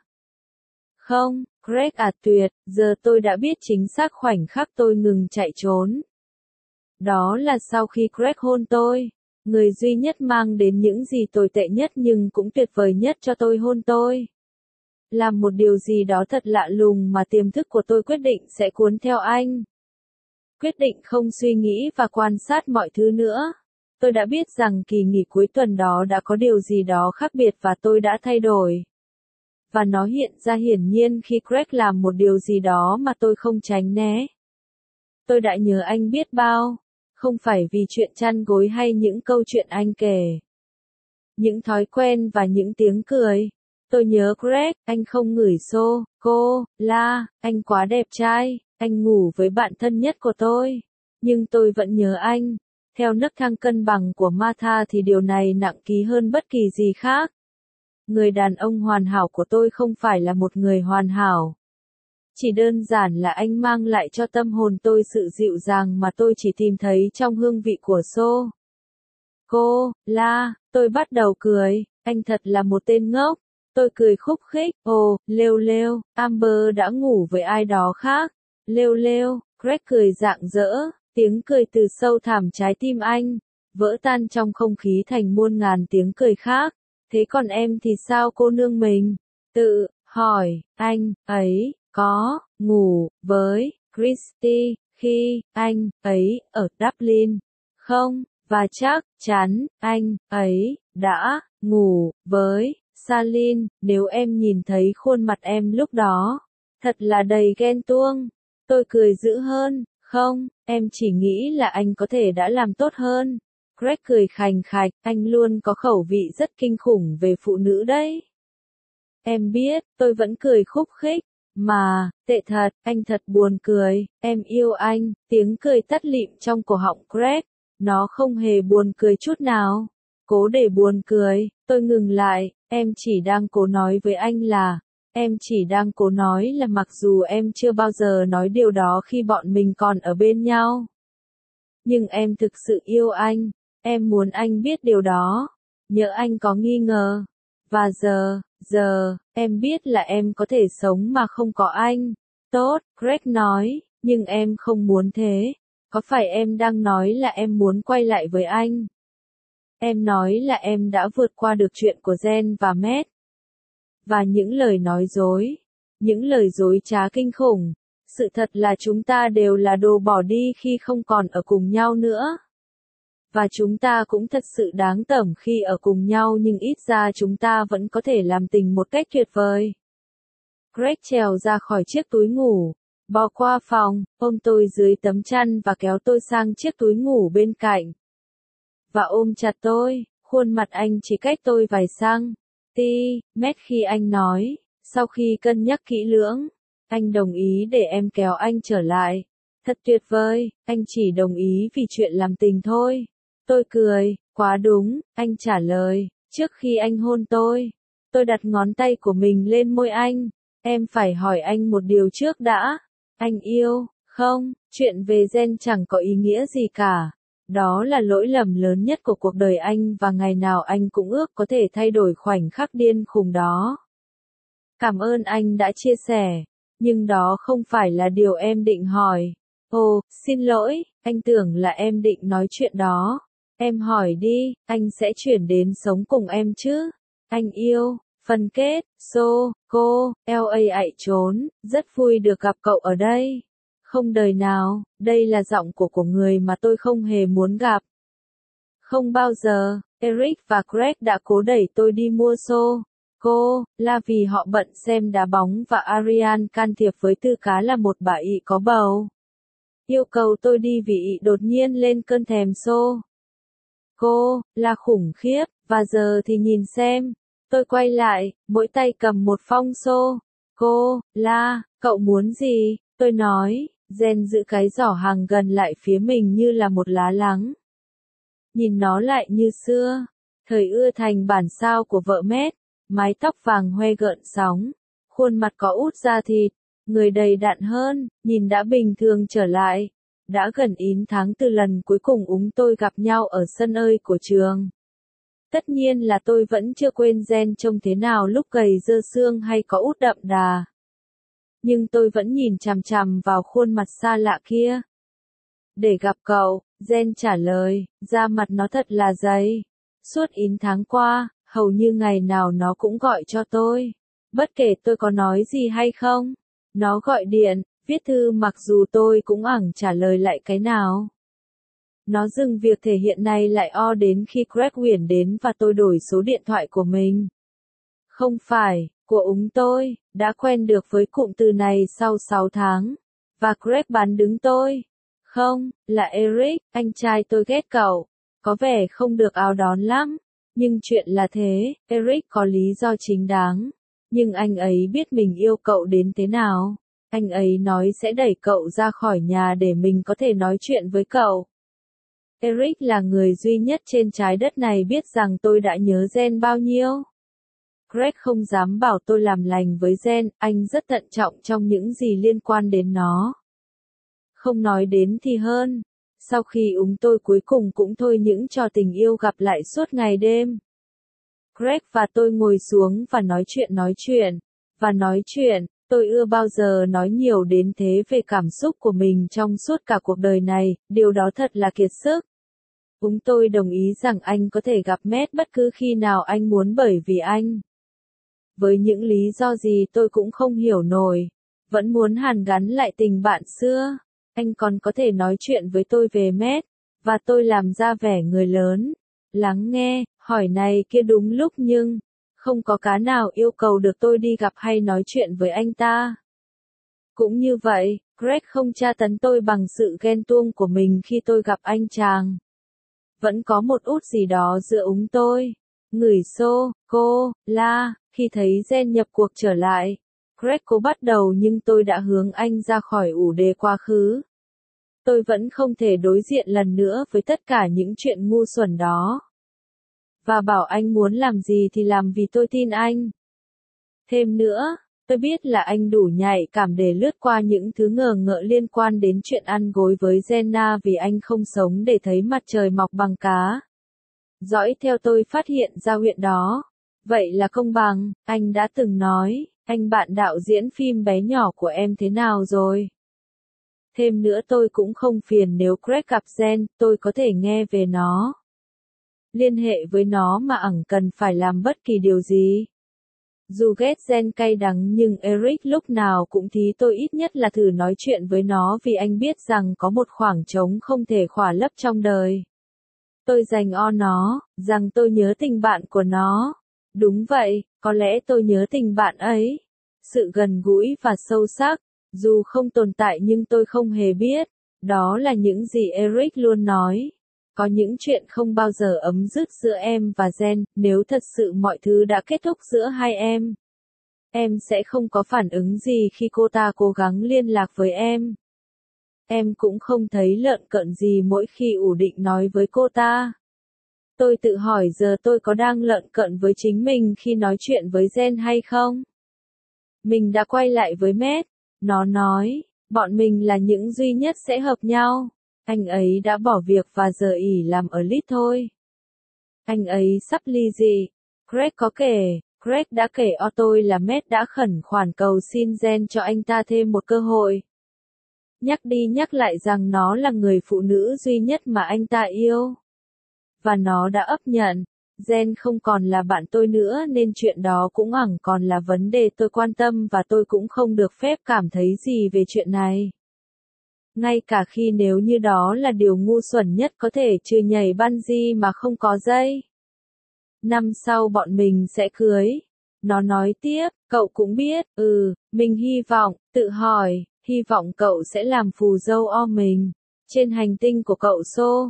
Không, Greg tuyệt, giờ tôi đã biết chính xác khoảnh khắc tôi ngừng chạy trốn. Đó là sau khi Greg hôn tôi, người duy nhất mang đến những gì tồi tệ nhất nhưng cũng tuyệt vời nhất cho tôi hôn tôi. Làm một điều gì đó thật lạ lùng mà tiềm thức của tôi quyết định sẽ cuốn theo anh. Quyết định không suy nghĩ và quan sát mọi thứ nữa. Tôi đã biết rằng kỳ nghỉ cuối tuần đó đã có điều gì đó khác biệt và tôi đã thay đổi. Và nó hiện ra hiển nhiên khi Greg làm một điều gì đó mà tôi không tránh né. Tôi đã nhớ anh biết bao, không phải vì chuyện chăn gối hay những câu chuyện anh kể. Những thói quen và những tiếng cười. Tôi nhớ Greg, anh không ngửi la, anh quá đẹp trai, anh ngủ với bạn thân nhất của tôi. Nhưng tôi vẫn nhớ anh. Theo nấc thang cân bằng của Martha thì điều này nặng ký hơn bất kỳ gì khác. Người đàn ông hoàn hảo của tôi không phải là một người hoàn hảo. Chỉ đơn giản là anh mang lại cho tâm hồn tôi sự dịu dàng mà tôi chỉ tìm thấy trong hương vị của la, tôi bắt đầu cười, anh thật là một tên ngốc. Tôi cười khúc khích, lêu, Amber đã ngủ với ai đó khác. Lêu, Greg cười rạng rỡ, tiếng cười từ sâu thẳm trái tim anh, vỡ tan trong không khí thành muôn ngàn tiếng cười khác. Thế còn em thì sao cô nương mình? Tự hỏi, anh ấy có ngủ với Christy khi anh ấy ở Dublin không? Và chắc chắn anh ấy đã ngủ với Salin. Nếu em nhìn thấy khuôn mặt em lúc đó, thật là đầy ghen tuông. Tôi cười dữ hơn, không, em chỉ nghĩ là anh có thể đã làm tốt hơn. Greg cười khành khạch, anh luôn có khẩu vị rất kinh khủng về phụ nữ đấy. Em biết, tôi vẫn cười khúc khích. Mà, tệ thật, anh thật buồn cười, em yêu anh, tiếng cười tắt lịm trong cổ họng Greg. Nó không hề buồn cười chút nào. Cố để buồn cười, tôi ngừng lại, em chỉ đang cố nói với anh là, mặc dù em chưa bao giờ nói điều đó khi bọn mình còn ở bên nhau. Nhưng em thực sự yêu anh, em muốn anh biết điều đó. nhỡ anh có nghi ngờ. Và giờ, em biết là em có thể sống mà không có anh. Tốt, Greg nói, nhưng em không muốn thế. Có phải em đang nói là em muốn quay lại với anh? Em nói là em đã vượt qua được chuyện của Jen và Matt. Và những lời nói dối. Những lời dối trá kinh khủng. Sự thật là chúng ta đều là đồ bỏ đi khi không còn ở cùng nhau nữa. Và chúng ta cũng thật sự đáng tởm khi ở cùng nhau nhưng ít ra chúng ta vẫn có thể làm tình một cách tuyệt vời. Greg trèo ra khỏi chiếc túi ngủ, bò qua phòng, ôm tôi dưới tấm chăn và kéo tôi sang chiếc túi ngủ bên cạnh. Và ôm chặt tôi, khuôn mặt anh chỉ cách tôi vài cm khi anh nói, sau khi cân nhắc kỹ lưỡng, anh đồng ý để em kéo anh trở lại. Thật tuyệt vời, anh chỉ đồng ý vì chuyện làm tình thôi. Tôi cười, quá đúng, anh trả lời, trước khi anh hôn tôi đặt ngón tay của mình lên môi anh. Em phải hỏi anh một điều trước đã. Anh yêu, không, chuyện về Jen chẳng có ý nghĩa gì cả. Đó là lỗi lầm lớn nhất của cuộc đời anh và ngày nào anh cũng ước có thể thay đổi khoảnh khắc điên khùng đó. Cảm ơn anh đã chia sẻ, nhưng đó không phải là điều em định hỏi. Ồ, xin lỗi, anh tưởng là em định nói chuyện đó. Em hỏi đi, anh sẽ chuyển đến sống cùng em chứ? Anh yêu, phần kết, cô, LA ạy trốn, rất vui được gặp cậu ở đây. Không đời nào, đây là giọng của người mà tôi không hề muốn gặp. Không bao giờ, Eric và Greg đã cố đẩy tôi đi mua cô, là vì họ bận xem đá bóng và Ariane can thiệp với tư cá là một bà ị có bầu. Yêu cầu tôi đi vì ị đột nhiên lên cơn thèm cô, là khủng khiếp, và giờ thì nhìn xem. Tôi quay lại, mỗi tay cầm một phong cô, cậu muốn gì? Tôi nói, Jen giữ cái giỏ hàng gần lại phía mình như là một lá lắng. Nhìn nó lại như xưa, thời ưa thành bản sao của vợ Matt, mái tóc vàng hoe gợn sóng, khuôn mặt có út da thịt, người đầy đặn hơn, nhìn đã bình thường trở lại. Đã gần 9 tháng từ lần cuối cùng chúng tôi gặp nhau ở sân ơi của trường. Tất nhiên là tôi vẫn chưa quên Jen trông thế nào lúc gầy dơ xương hay có út đậm đà. Nhưng tôi vẫn nhìn chằm chằm vào khuôn mặt xa lạ kia. Để gặp cậu, Jen trả lời, da mặt nó thật là dày. Suốt 9 tháng qua, hầu như ngày nào nó cũng gọi cho tôi. Bất kể tôi có nói gì hay không, nó gọi điện, viết thư mặc dù tôi cũng chẳng trả lời lại cái nào. Nó dừng việc thể hiện này lại đến khi Greg Huyền đến và tôi đổi số điện thoại của mình. Không phải, của tôi, đã quen được với cụm từ này sau 6 tháng. Và Greg bán đứng tôi. Không, là Eric, anh trai tôi ghét cậu. Có vẻ không được áo đón lắm. Nhưng chuyện là thế, Eric có lý do chính đáng. Nhưng anh ấy biết mình yêu cậu đến thế nào. Anh ấy nói sẽ đẩy cậu ra khỏi nhà để mình có thể nói chuyện với cậu. Eric là người duy nhất trên trái đất này biết rằng tôi đã nhớ Jen bao nhiêu. Greg không dám bảo tôi làm lành với Jen, anh rất thận trọng trong những gì liên quan đến nó. Không nói đến thì hơn. Sau khi tôi cuối cùng cũng thôi những trò tình yêu gặp lại suốt ngày đêm. Greg và tôi ngồi xuống và nói chuyện. Tôi ưa bao giờ nói nhiều đến thế về cảm xúc của mình trong suốt cả cuộc đời này, điều đó thật là kiệt sức. Tôi đồng ý rằng anh có thể gặp Matt bất cứ khi nào anh muốn bởi vì anh. Với những lý do gì tôi cũng không hiểu nổi. Vẫn muốn hàn gắn lại tình bạn xưa. Anh còn có thể nói chuyện với tôi về Matt. Và tôi làm ra vẻ người lớn. Lắng nghe, hỏi này kia đúng lúc nhưng không có cá nào yêu cầu được tôi đi gặp hay nói chuyện với anh ta. Cũng như vậy, Greg không tra tấn tôi bằng sự ghen tuông của mình khi tôi gặp anh chàng. Vẫn có một út gì đó giữa tôi. Ngửi cô, khi thấy Jen nhập cuộc trở lại. Greg cố bắt đầu nhưng tôi đã hướng anh ra khỏi ủ đề quá khứ. Tôi vẫn không thể đối diện lần nữa với tất cả những chuyện ngu xuẩn đó. Và bảo anh muốn làm gì thì làm vì tôi tin anh. Thêm nữa, tôi biết là anh đủ nhạy cảm để lướt qua những thứ ngờ ngợ liên quan đến chuyện ăn gối với Jenna vì anh không sống để thấy mặt trời mọc bằng cá. Dõi theo tôi phát hiện ra huyện đó. Vậy là công bằng, anh đã từng nói, anh bạn đạo diễn phim bé nhỏ của em thế nào rồi? Thêm nữa tôi cũng không phiền nếu Greg gặp Jen, tôi có thể nghe về nó. Liên hệ với nó mà ẳng cần phải làm bất kỳ điều gì. Dù ghét Jen cay đắng nhưng Eric lúc nào cũng thí tôi ít nhất là thử nói chuyện với nó vì anh biết rằng có một khoảng trống không thể khỏa lấp trong đời. Tôi dành o nó, rằng tôi nhớ tình bạn của nó. Đúng vậy, có lẽ tôi nhớ tình bạn ấy. Sự gần gũi và sâu sắc, dù không tồn tại nhưng tôi không hề biết. Đó là những gì Eric luôn nói. Có những chuyện không bao giờ ấm dứt giữa em và Jen, nếu thật sự mọi thứ đã kết thúc giữa hai em. Em sẽ không có phản ứng gì khi cô ta cố gắng liên lạc với em. Em cũng không thấy lợn cợn gì mỗi khi ủ định nói với cô ta. Tôi tự hỏi giờ tôi có đang lợn cợn với chính mình khi nói chuyện với Jen hay không? Mình đã quay lại với Matt. Nó nói, bọn mình là những duy nhất sẽ hợp nhau. Anh ấy đã bỏ việc và giờ ỉ làm ở Leeds thôi. Anh ấy sắp ly dị. Greg có kể, Greg đã kể o tôi là Matt đã khẩn khoản cầu xin Jen cho anh ta thêm một cơ hội. Nhắc đi nhắc lại rằng nó là người phụ nữ duy nhất mà anh ta yêu. Và nó đã ấp nhận. Jen không còn là bạn tôi nữa nên chuyện đó cũng ẳng còn là vấn đề tôi quan tâm và tôi cũng không được phép cảm thấy gì về chuyện này. Ngay cả khi nếu như đó là điều ngu xuẩn nhất có thể trừ nhảy bungee mà không có dây. Năm sau bọn mình sẽ cưới. Nó nói tiếp, cậu cũng biết, mình hy vọng, tự hỏi, hy vọng cậu sẽ làm phù dâu o mình. Trên hành tinh của cậu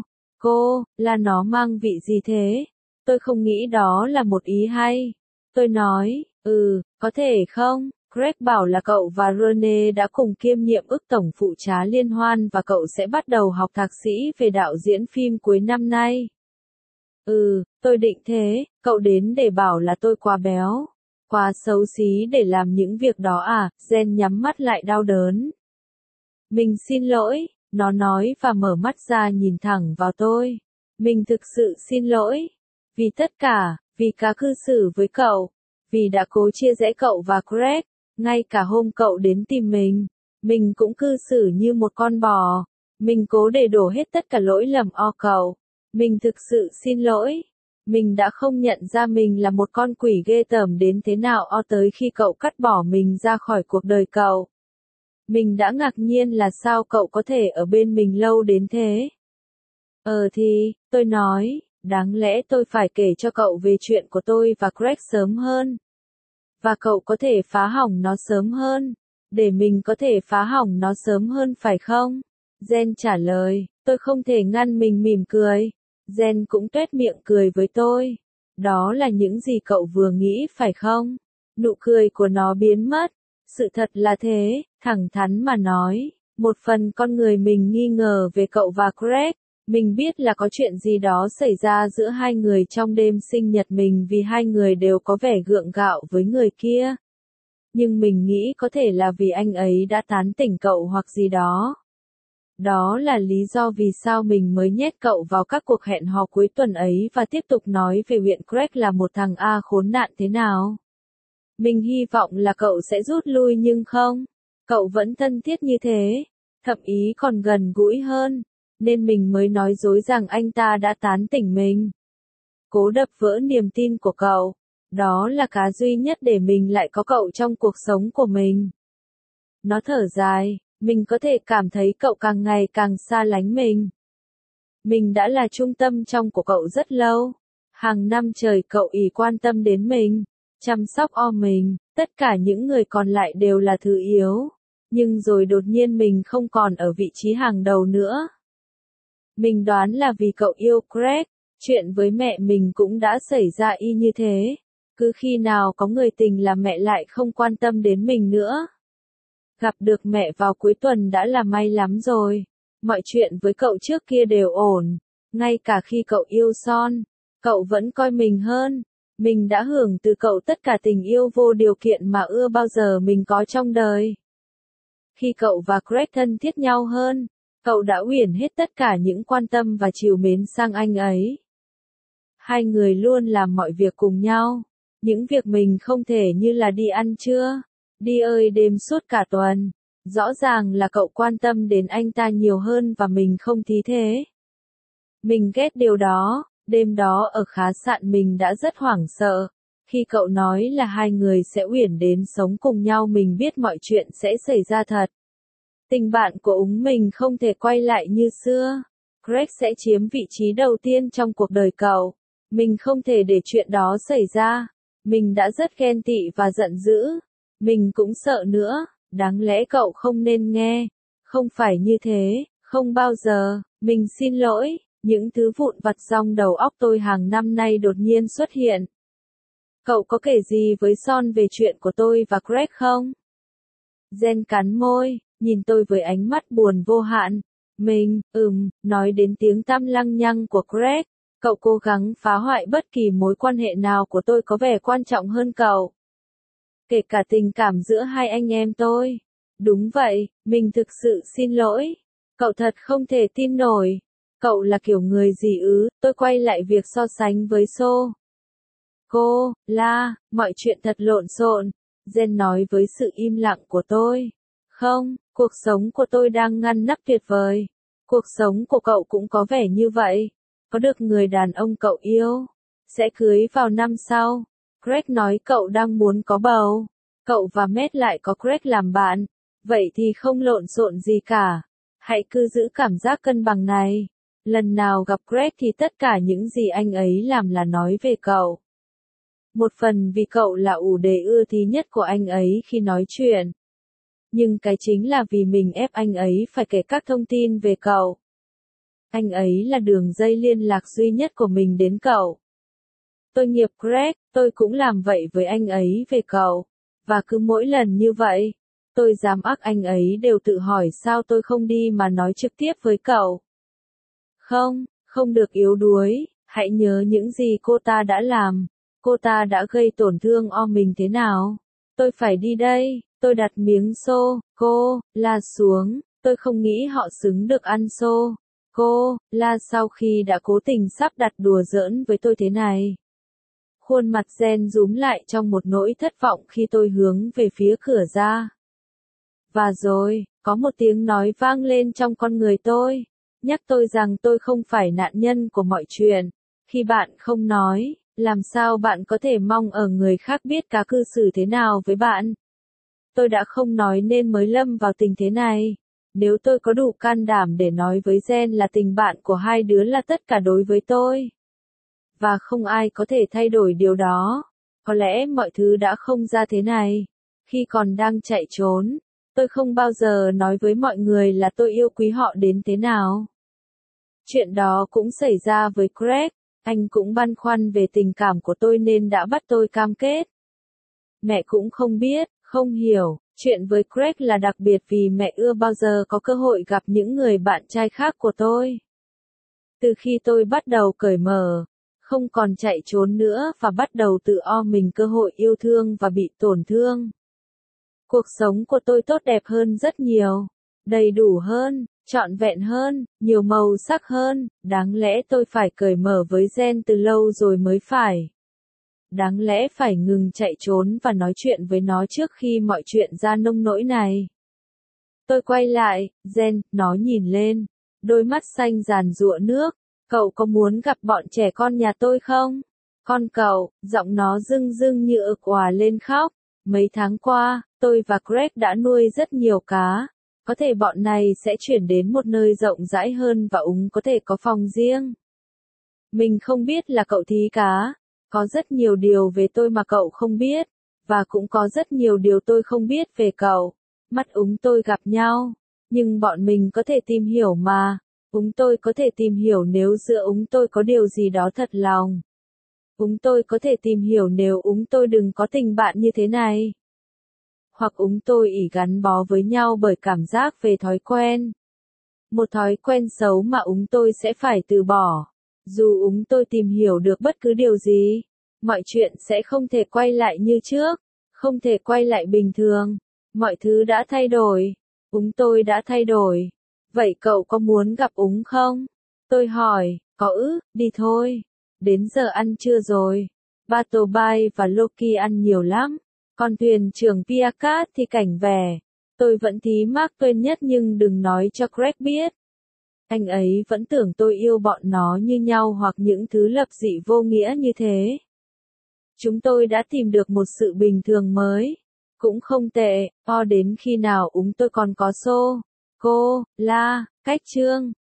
cô, là nó mang vị gì thế? Tôi không nghĩ đó là một ý hay. Tôi nói, có thể không? Greg bảo là cậu và Rene đã cùng kiêm nhiệm ức tổng phụ trách liên hoan và cậu sẽ bắt đầu học thạc sĩ về đạo diễn phim cuối năm nay. Tôi định thế, cậu đến để bảo là tôi quá béo, quá xấu xí để làm những việc đó à? Jen nhắm mắt lại đau đớn. Mình xin lỗi, nó nói và mở mắt ra nhìn thẳng vào tôi. Mình thực sự xin lỗi. Vì tất cả, vì cá cư xử với cậu, vì đã cố chia rẽ cậu và Greg, ngay cả hôm cậu đến tìm mình cũng cư xử như một con bò. Mình cố để đổ hết tất cả lỗi lầm o cậu. Mình thực sự xin lỗi. Mình đã không nhận ra mình là một con quỷ ghê tởm đến thế nào o tới khi cậu cắt bỏ mình ra khỏi cuộc đời cậu. Mình đã ngạc nhiên là sao cậu có thể ở bên mình lâu đến thế. Tôi nói, đáng lẽ tôi phải kể cho cậu về chuyện của tôi và Greg sớm hơn. Và cậu có thể phá hỏng nó sớm hơn. Để mình có thể phá hỏng nó sớm hơn phải không? Jen trả lời, tôi không thể ngăn mình mỉm cười. Jen cũng tuét miệng cười với tôi. Đó là những gì cậu vừa nghĩ phải không? Nụ cười của nó biến mất. Sự thật là thế, thẳng thắn mà nói. Một phần con người mình nghi ngờ về cậu và Greg. Mình biết là có chuyện gì đó xảy ra giữa hai người trong đêm sinh nhật mình vì hai người đều có vẻ gượng gạo với người kia. Nhưng mình nghĩ có thể là vì anh ấy đã tán tỉnh cậu hoặc gì đó. Đó là lý do vì sao mình mới nhét cậu vào các cuộc hẹn hò cuối tuần ấy và tiếp tục nói về huyện Greg là một thằng A khốn nạn thế nào. Mình hy vọng là cậu sẽ rút lui nhưng không. Cậu vẫn thân thiết như thế. Thậm ý còn gần gũi hơn. Nên mình mới nói dối rằng anh ta đã tán tỉnh mình. Cố đập vỡ niềm tin của cậu. Đó là cá duy nhất để mình lại có cậu trong cuộc sống của mình. Nó thở dài, mình có thể cảm thấy cậu càng ngày càng xa lánh mình. Mình đã là trung tâm trong của cậu rất lâu. Hàng năm trời cậu ý quan tâm đến mình, chăm sóc o mình, tất cả những người còn lại đều là thứ yếu. Nhưng rồi đột nhiên mình không còn ở vị trí hàng đầu nữa. Mình đoán là vì cậu yêu Greg, chuyện với mẹ mình cũng đã xảy ra y như thế. Cứ khi nào có người tình là mẹ lại không quan tâm đến mình nữa. Gặp được mẹ vào cuối tuần đã là may lắm rồi. Mọi chuyện với cậu trước kia đều ổn. Ngay cả khi cậu yêu Son, cậu vẫn coi mình hơn. Mình đã hưởng từ cậu tất cả tình yêu vô điều kiện mà ưa bao giờ mình có trong đời. Khi cậu và Greg thân thiết nhau hơn, cậu đã uyển hết tất cả những quan tâm và trìu mến sang anh ấy. Hai người luôn làm mọi việc cùng nhau. Những việc mình không thể như là đi ăn trưa, đi ơi đêm suốt cả tuần. Rõ ràng là cậu quan tâm đến anh ta nhiều hơn và mình không tí thế. Mình ghét điều đó, đêm đó ở khách sạn mình đã rất hoảng sợ. Khi cậu nói là hai người sẽ uyển đến sống cùng nhau mình biết mọi chuyện sẽ xảy ra thật. Tình bạn của mình không thể quay lại như xưa. Greg sẽ chiếm vị trí đầu tiên trong cuộc đời cậu. Mình không thể để chuyện đó xảy ra. Mình đã rất ghen tị và giận dữ. Mình cũng sợ nữa, đáng lẽ cậu không nên nghe. Không phải như thế, không bao giờ, mình xin lỗi. Những thứ vụn vặt trong đầu óc tôi hàng năm nay đột nhiên xuất hiện. Cậu có kể gì với Son về chuyện của tôi và Greg không? Jen cắn môi, nhìn tôi với ánh mắt buồn vô hạn. Mình, nói đến tiếng tăm lăng nhăng của Greg. Cậu cố gắng phá hoại bất kỳ mối quan hệ nào của tôi có vẻ quan trọng hơn cậu. Kể cả tình cảm giữa hai anh em tôi. Đúng vậy, mình thực sự xin lỗi. Cậu thật không thể tin nổi. Cậu là kiểu người gì ư? Tôi quay lại việc so sánh với cô, mọi chuyện thật lộn xộn. Jen nói với sự im lặng của tôi. Không, cuộc sống của tôi đang ngăn nắp tuyệt vời. Cuộc sống của cậu cũng có vẻ như vậy. Có được người đàn ông cậu yêu. Sẽ cưới vào năm sau. Greg nói cậu đang muốn có bầu. Cậu và Matt lại có Greg làm bạn. Vậy thì không lộn xộn gì cả. Hãy cứ giữ cảm giác cân bằng này. Lần nào gặp Greg thì tất cả những gì anh ấy làm là nói về cậu. Một phần vì cậu là ủ đề ưa thích nhất của anh ấy khi nói chuyện. Nhưng cái chính là vì mình ép anh ấy phải kể các thông tin về cậu. Anh ấy là đường dây liên lạc duy nhất của mình đến cậu. Tôi nghiệp Greg, tôi cũng làm vậy với anh ấy về cậu. Và cứ mỗi lần như vậy, tôi dám ác anh ấy đều tự hỏi sao tôi không đi mà nói trực tiếp với cậu. Không được yếu đuối, hãy nhớ những gì cô ta đã làm. Cô ta đã gây tổn thương mình thế nào? Tôi phải đi đây, tôi đặt miếng sô-cô-la xuống, tôi không nghĩ họ xứng được ăn sô-cô-la sau khi đã cố tình sắp đặt đùa giỡn với tôi thế này. Khuôn mặt Jen rúm lại trong một nỗi thất vọng khi tôi hướng về phía cửa ra. Và rồi, có một tiếng nói vang lên trong con người tôi, nhắc tôi rằng tôi không phải nạn nhân của mọi chuyện. Khi bạn không nói, làm sao bạn có thể mong ở người khác biết cá cư xử thế nào với bạn? Tôi đã không nói nên mới lâm vào tình thế này. Nếu tôi có đủ can đảm để nói với Jen là tình bạn của hai đứa là tất cả đối với tôi. Và không ai có thể thay đổi điều đó. Có lẽ mọi thứ đã không ra thế này. Khi còn đang chạy trốn, tôi không bao giờ nói với mọi người là tôi yêu quý họ đến thế nào. Chuyện đó cũng xảy ra với Greg. Anh cũng băn khoăn về tình cảm của tôi nên đã bắt tôi cam kết. Mẹ cũng không biết, không hiểu. Chuyện với Greg là đặc biệt vì mẹ ưa bao giờ có cơ hội gặp những người bạn trai khác của tôi. Từ khi tôi bắt đầu cởi mở, không còn chạy trốn nữa và bắt đầu tự mình cơ hội yêu thương và bị tổn thương. Cuộc sống của tôi tốt đẹp hơn rất nhiều, đầy đủ hơn, trọn vẹn hơn, nhiều màu sắc hơn, đáng lẽ tôi phải cởi mở với Jen từ lâu rồi mới phải. Đáng lẽ phải ngừng chạy trốn và nói chuyện với nó trước khi mọi chuyện ra nông nỗi này. Tôi quay lại, Jen, nó nhìn lên, đôi mắt xanh giàn giụa nước, cậu có muốn gặp bọn trẻ con nhà tôi không? Con cậu, giọng nó rưng rưng như ực òa lên khóc. Mấy tháng qua, tôi và Greg đã nuôi rất nhiều cá. Có thể bọn này sẽ chuyển đến một nơi rộng rãi hơn và có thể có phòng riêng. Mình không biết là cậu thí cá. Có rất nhiều điều về tôi mà cậu không biết. Và cũng có rất nhiều điều tôi không biết về cậu. Mắt tôi gặp nhau. Nhưng bọn mình có thể tìm hiểu mà. Tôi có thể tìm hiểu nếu giữa tôi có điều gì đó thật lòng. Tôi có thể tìm hiểu nếu tôi đừng có tình bạn như thế này. Hoặc tôi ỷ gắn bó với nhau bởi cảm giác về thói quen. Một thói quen xấu mà tôi sẽ phải từ bỏ. Dù tôi tìm hiểu được bất cứ điều gì, mọi chuyện sẽ không thể quay lại như trước, không thể quay lại bình thường. Mọi thứ đã thay đổi. Tôi đã thay đổi. Vậy cậu có muốn gặp không? Tôi hỏi, có đi thôi. Đến giờ ăn trưa rồi. Bartleby và Loki ăn nhiều lắm. Còn thuyền trưởng Piakat thì cảnh vẻ. Tôi vẫn tí Mark Twain nhất nhưng đừng nói cho Greg biết. Anh ấy vẫn tưởng tôi yêu bọn nó như nhau hoặc những thứ lập dị vô nghĩa như thế. Chúng tôi đã tìm được một sự bình thường mới. Cũng không tệ, đến khi nào tôi còn có cô, la, cách chương.